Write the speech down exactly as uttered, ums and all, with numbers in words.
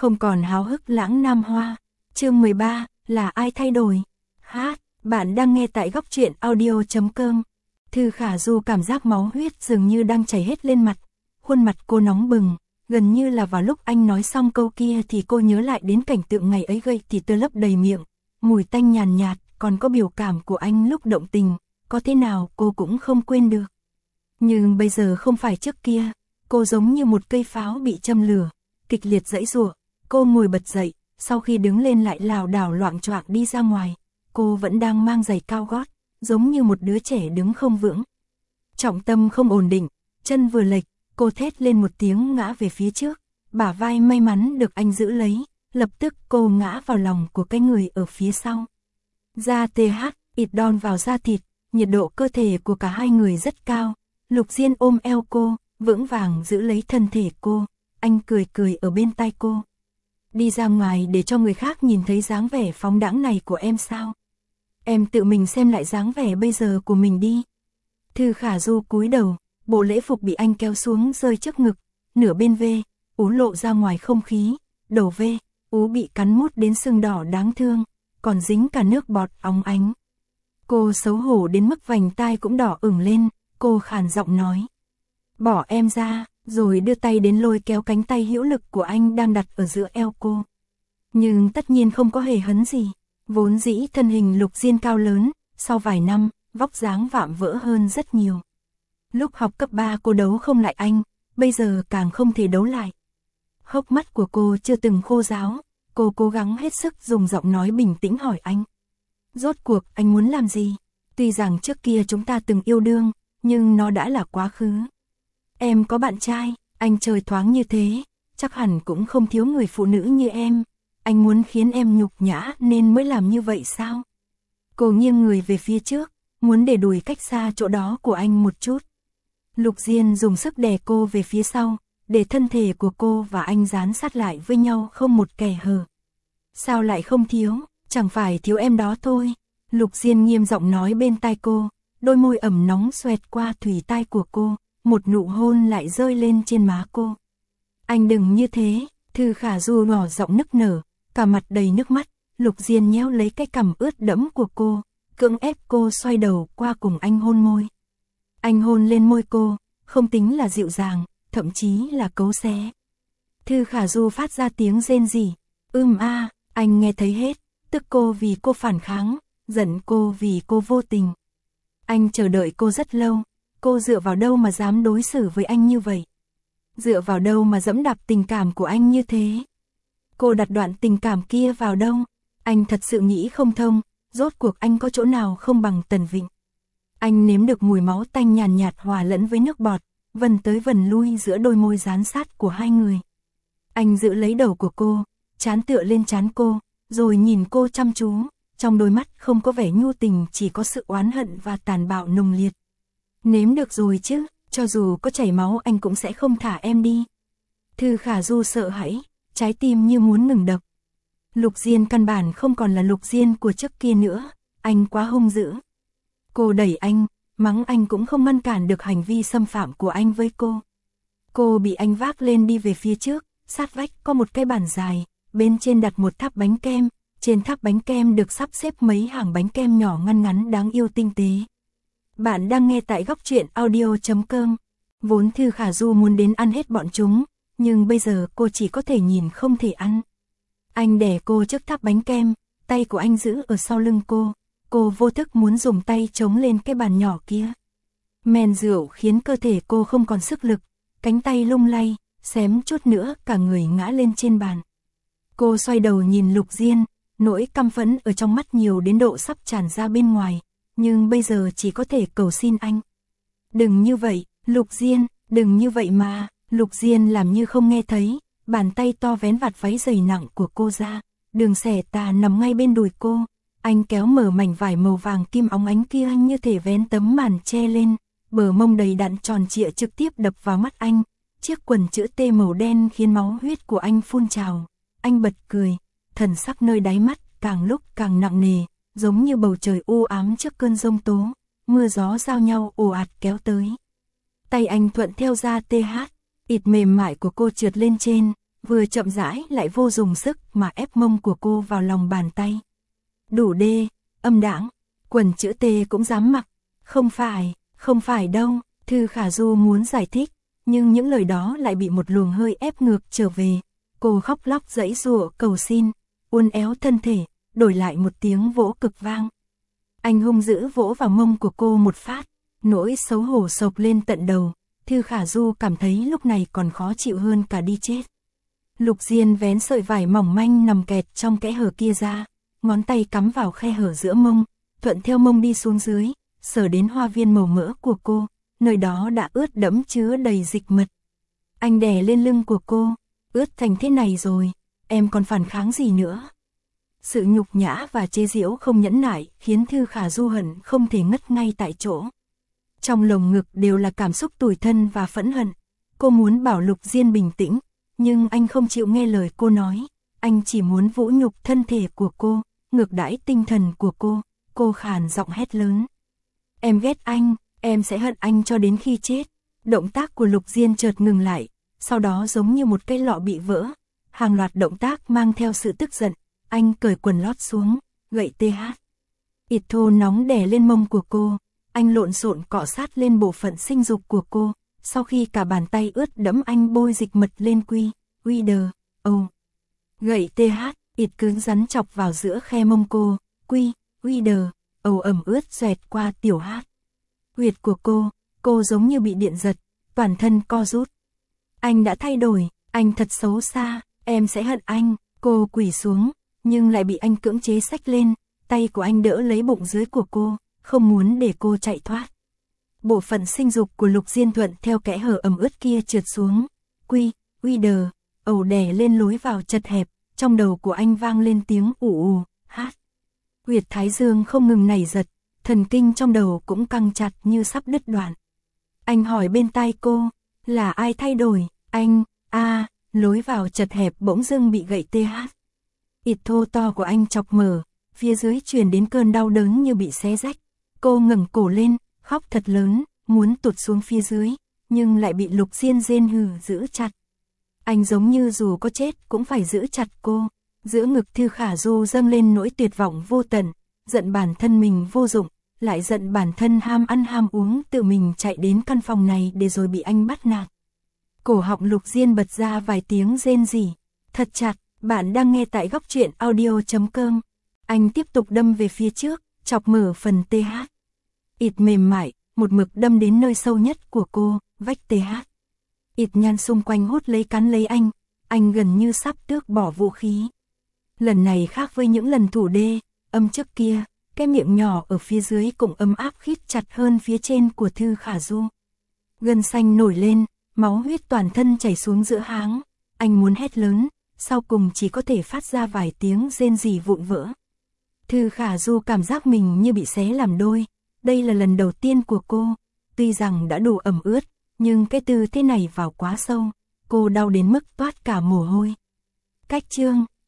không còn háo hức lãng nam hoa. Chương mười ba, là ai thay đổi? Hát, bạn đang nghe tại góc truyện audio chấm com. Thư Khả Du cảm giác máu huyết dường như đang chảy hết lên mặt. Khuôn mặt cô nóng bừng, gần như là vào lúc anh nói xong câu kia thì cô nhớ lại đến cảnh tượng ngày ấy gây thì tơ lấp đầy miệng, mùi tanh nhàn nhạt, còn có biểu cảm của anh lúc động tình, có thế nào cô cũng không quên được. Nhưng bây giờ không phải trước kia, cô giống như một cây pháo bị châm lửa, kịch liệt giãy giụa. Cô ngồi bật dậy, sau khi đứng lên lại lảo đảo loạng choạng đi ra ngoài. Cô vẫn đang mang giày cao gót, giống như một đứa trẻ đứng không vững. Trọng tâm không ổn định, chân vừa lệch, cô thét lên một tiếng ngã về phía trước, bả vai may mắn được anh giữ lấy, lập tức cô ngã vào lòng của cái người ở phía sau. Da tê hát, ịt đòn vào da thịt, nhiệt độ cơ thể của cả hai người rất cao. Lục Diên ôm eo cô, vững vàng giữ lấy thân thể cô, anh cười cười ở bên tai cô. Đi ra ngoài để cho người khác nhìn thấy dáng vẻ phóng đãng này của em sao? Em tự mình xem lại dáng vẻ bây giờ của mình đi. Thư Khả Du cúi đầu, bộ lễ phục bị anh kéo xuống rơi trước ngực, nửa bên V, ú lộ ra ngoài không khí, đầu V, ú bị cắn mút đến sưng đỏ đáng thương, còn dính cả nước bọt óng ánh. Cô xấu hổ đến mức vành tai cũng đỏ ửng lên, cô khàn giọng nói. Bỏ em ra, rồi đưa tay đến lôi kéo cánh tay hữu lực của anh đang đặt ở giữa eo cô. Nhưng tất nhiên không có hề hấn gì, vốn dĩ thân hình Lục Diên cao lớn, sau vài năm, vóc dáng vạm vỡ hơn rất nhiều. Lúc học cấp ba cô đấu không lại anh, bây giờ càng không thể đấu lại. Hốc mắt của cô chưa từng khô ráo, cô cố gắng hết sức dùng giọng nói bình tĩnh hỏi anh. Rốt cuộc anh muốn làm gì? Tuy rằng trước kia chúng ta từng yêu đương, nhưng nó đã là quá khứ. Em có bạn trai, anh trời thoáng như thế, chắc hẳn cũng không thiếu người phụ nữ như em. Anh muốn khiến em nhục nhã nên mới làm như vậy sao? Cô nghiêng người về phía trước, muốn để đùi cách xa chỗ đó của anh một chút. Lục Diên dùng sức đè cô về phía sau, để thân thể của cô và anh dán sát lại với nhau không một kẻ hở. Sao lại không thiếu, chẳng phải thiếu em đó thôi. Lục Diên nghiêm giọng nói bên tai cô, đôi môi ẩm nóng xoẹt qua thùy tai của cô, một nụ hôn lại rơi lên trên má cô. Anh đừng như thế, Thư Khả Du nhỏ giọng nức nở, cả mặt đầy nước mắt. Lục Diên nhéo lấy cái cằm ướt đẫm của cô, cưỡng ép cô xoay đầu qua cùng anh hôn môi. Anh hôn lên môi cô, không tính là dịu dàng, thậm chí là cấu xé. Thư Khả Du phát ra tiếng rên rỉ, ưm a, anh nghe thấy hết, tức cô vì cô phản kháng, giận cô vì cô vô tình. Anh chờ đợi cô rất lâu, cô dựa vào đâu mà dám đối xử với anh như vậy? Dựa vào đâu mà dẫm đạp tình cảm của anh như thế? Cô đặt đoạn tình cảm kia vào đâu? Anh thật sự nghĩ không thông, rốt cuộc anh có chỗ nào không bằng Tần Vịnh. Anh nếm được mùi máu tanh nhàn nhạt hòa lẫn với nước bọt, vần tới vần lui giữa đôi môi dán sát của hai người. Anh giữ lấy đầu của cô, trán tựa lên trán cô, rồi nhìn cô chăm chú, trong đôi mắt không có vẻ nhu tình, chỉ có sự oán hận và tàn bạo nồng liệt. Nếm được rồi chứ, cho dù có chảy máu anh cũng sẽ không thả em đi. Thư Khả Du sợ hãi, trái tim như muốn ngừng đập. Lục Diên căn bản không còn là Lục Diên của trước kia nữa, anh quá hung dữ. Cô đẩy anh, mắng anh cũng không ngăn cản được hành vi xâm phạm của anh với cô. Cô bị anh vác lên đi về phía trước, sát vách có một cái bàn dài, bên trên đặt một tháp bánh kem, trên tháp bánh kem được sắp xếp mấy hàng bánh kem nhỏ ngăn ngắn đáng yêu tinh tế. Bạn đang nghe tại góc truyện audio chấm com. Vốn Thư Khả Du muốn đến ăn hết bọn chúng, nhưng bây giờ cô chỉ có thể nhìn không thể ăn. Anh đè cô trước tháp bánh kem, tay của anh giữ ở sau lưng cô, cô vô thức muốn dùng tay chống lên cái bàn nhỏ kia. Men rượu khiến cơ thể cô không còn sức lực, cánh tay lung lay, xém chút nữa cả người ngã lên trên bàn. Cô xoay đầu nhìn Lục Diên, nỗi căm phẫn ở trong mắt nhiều đến độ sắp tràn ra bên ngoài, nhưng bây giờ chỉ có thể cầu xin anh. Đừng như vậy, Lục Diên, đừng như vậy mà. Lục Diên làm như không nghe thấy, bàn tay to vén vạt váy dày nặng của cô ra, đường xẻ tà nằm ngay bên đùi cô. Anh kéo mở mảnh vải màu vàng kim óng ánh kia như thể vén tấm màn che lên, bờ mông đầy đặn tròn trịa trực tiếp đập vào mắt anh. Chiếc quần chữ T màu đen khiến máu huyết của anh phun trào. Anh bật cười, thần sắc nơi đáy mắt càng lúc càng nặng nề, giống như bầu trời u ám trước cơn giông tố, mưa gió giao nhau ồ ạt kéo tới. Tay anh thuận theo da tê hát, ịt mềm mại của cô trượt lên trên, vừa chậm rãi lại vô dùng sức mà ép mông của cô vào lòng bàn tay. Đủ đê, âm đãng, quần chữ T cũng dám mặc. Không phải, không phải đâu, Thư Khả Du muốn giải thích, nhưng những lời đó lại bị một luồng hơi ép ngược trở về. Cô khóc lóc giãy giụa cầu xin, uốn éo thân thể, đổi lại một tiếng vỗ cực vang. Anh hung dữ vỗ vào mông của cô một phát, nỗi xấu hổ sộc lên tận đầu. Thư Khả Du cảm thấy lúc này còn khó chịu hơn cả đi chết. Lục Diên vén sợi vải mỏng manh nằm kẹt trong kẽ hở kia ra, ngón tay cắm vào khe hở giữa mông, thuận theo mông đi xuống dưới, sờ đến hoa viên màu mỡ của cô, nơi đó đã ướt đẫm chứa đầy dịch mật. Anh đè lên lưng của cô, ướt thành thế này rồi, em còn phản kháng gì nữa? Sự nhục nhã và chế giễu không nhẫn nại khiến Thư Khả Du hận không thể ngất ngay tại chỗ. Trong lồng ngực đều là cảm xúc tủi thân và phẫn hận. Cô muốn bảo Lục Diên bình tĩnh, nhưng anh không chịu nghe lời cô nói. Anh chỉ muốn vũ nhục thân thể của cô, ngược đãi tinh thần của cô. Cô khàn giọng hét lớn. Em ghét anh, em sẽ hận anh cho đến khi chết. Động tác của Lục Diên chợt ngừng lại, sau đó giống như một cái lọ bị vỡ. Hàng loạt động tác mang theo sự tức giận. Anh cởi quần lót xuống, gậy tê hát. Ịt thô nóng đè lên mông của cô. Anh lộn xộn cọ sát lên bộ phận sinh dục của cô. Sau khi cả bàn tay ướt đẫm anh bôi dịch mật lên quy, quy đờ, ồ. Gậy tê hát, ịt cứng rắn chọc vào giữa khe mông cô, quy, quy đờ, ồ ẩm ướt xoẹt qua tiểu hát. Huyệt của cô, cô giống như bị điện giật, toàn thân co rút. Anh đã thay đổi, anh thật xấu xa, em sẽ hận anh. Cô quỳ xuống, nhưng lại bị anh cưỡng chế xách lên, tay của anh đỡ lấy bụng dưới của cô, không muốn để cô chạy thoát. Bộ phận sinh dục của Lục Diên thuận theo kẽ hở ẩm ướt kia trượt xuống, quy, quy đờ, ầu đè lên lối vào chật hẹp, trong đầu của anh vang lên tiếng ù ù, hát. Huyệt thái dương không ngừng nảy giật, thần kinh trong đầu cũng căng chặt như sắp đứt đoạn. Anh hỏi bên tai cô, là ai thay đổi, anh, a à, lối vào chật hẹp bỗng dưng bị gậy tê hát. Ịt thô to của anh chọc mở, phía dưới truyền đến cơn đau đớn như bị xé rách. Cô ngẩng cổ lên, khóc thật lớn, muốn tụt xuống phía dưới, nhưng lại bị Lục Diên rên hừ giữ chặt. Anh giống như dù có chết cũng phải giữ chặt cô. Giữa ngực Thư Khả Du dâng lên nỗi tuyệt vọng vô tận, giận bản thân mình vô dụng, lại giận bản thân ham ăn ham uống tự mình chạy đến căn phòng này để rồi bị anh bắt nạt. Cổ họng Lục Diên bật ra vài tiếng rên rỉ, thật chặt. Bạn đang nghe tại góc truyện audio chấm com. Anh tiếp tục đâm về phía trước, chọc mở phần tê hát. Ịt mềm mại, một mực đâm đến nơi sâu nhất của cô, vách tê hát. Ịt nhăn xung quanh hút lấy cắn lấy anh, anh gần như sắp tước bỏ vũ khí. Lần này khác với những lần thủ đê, âm trước kia, cái miệng nhỏ ở phía dưới cũng ấm áp khít chặt hơn phía trên của Thư Khả Du. Gân xanh nổi lên, máu huyết toàn thân chảy xuống giữa háng, anh muốn hét lớn. Sau cùng chỉ có thể phát ra vài tiếng rên rỉ vụn vỡ. Thư Khả Du cảm giác mình như bị xé làm đôi. Đây là lần đầu tiên của cô. Tuy rằng đã đủ ẩm ướt, nhưng cái tư thế này vào quá sâu. Cô đau đến mức toát cả mồ hôi. Cách chương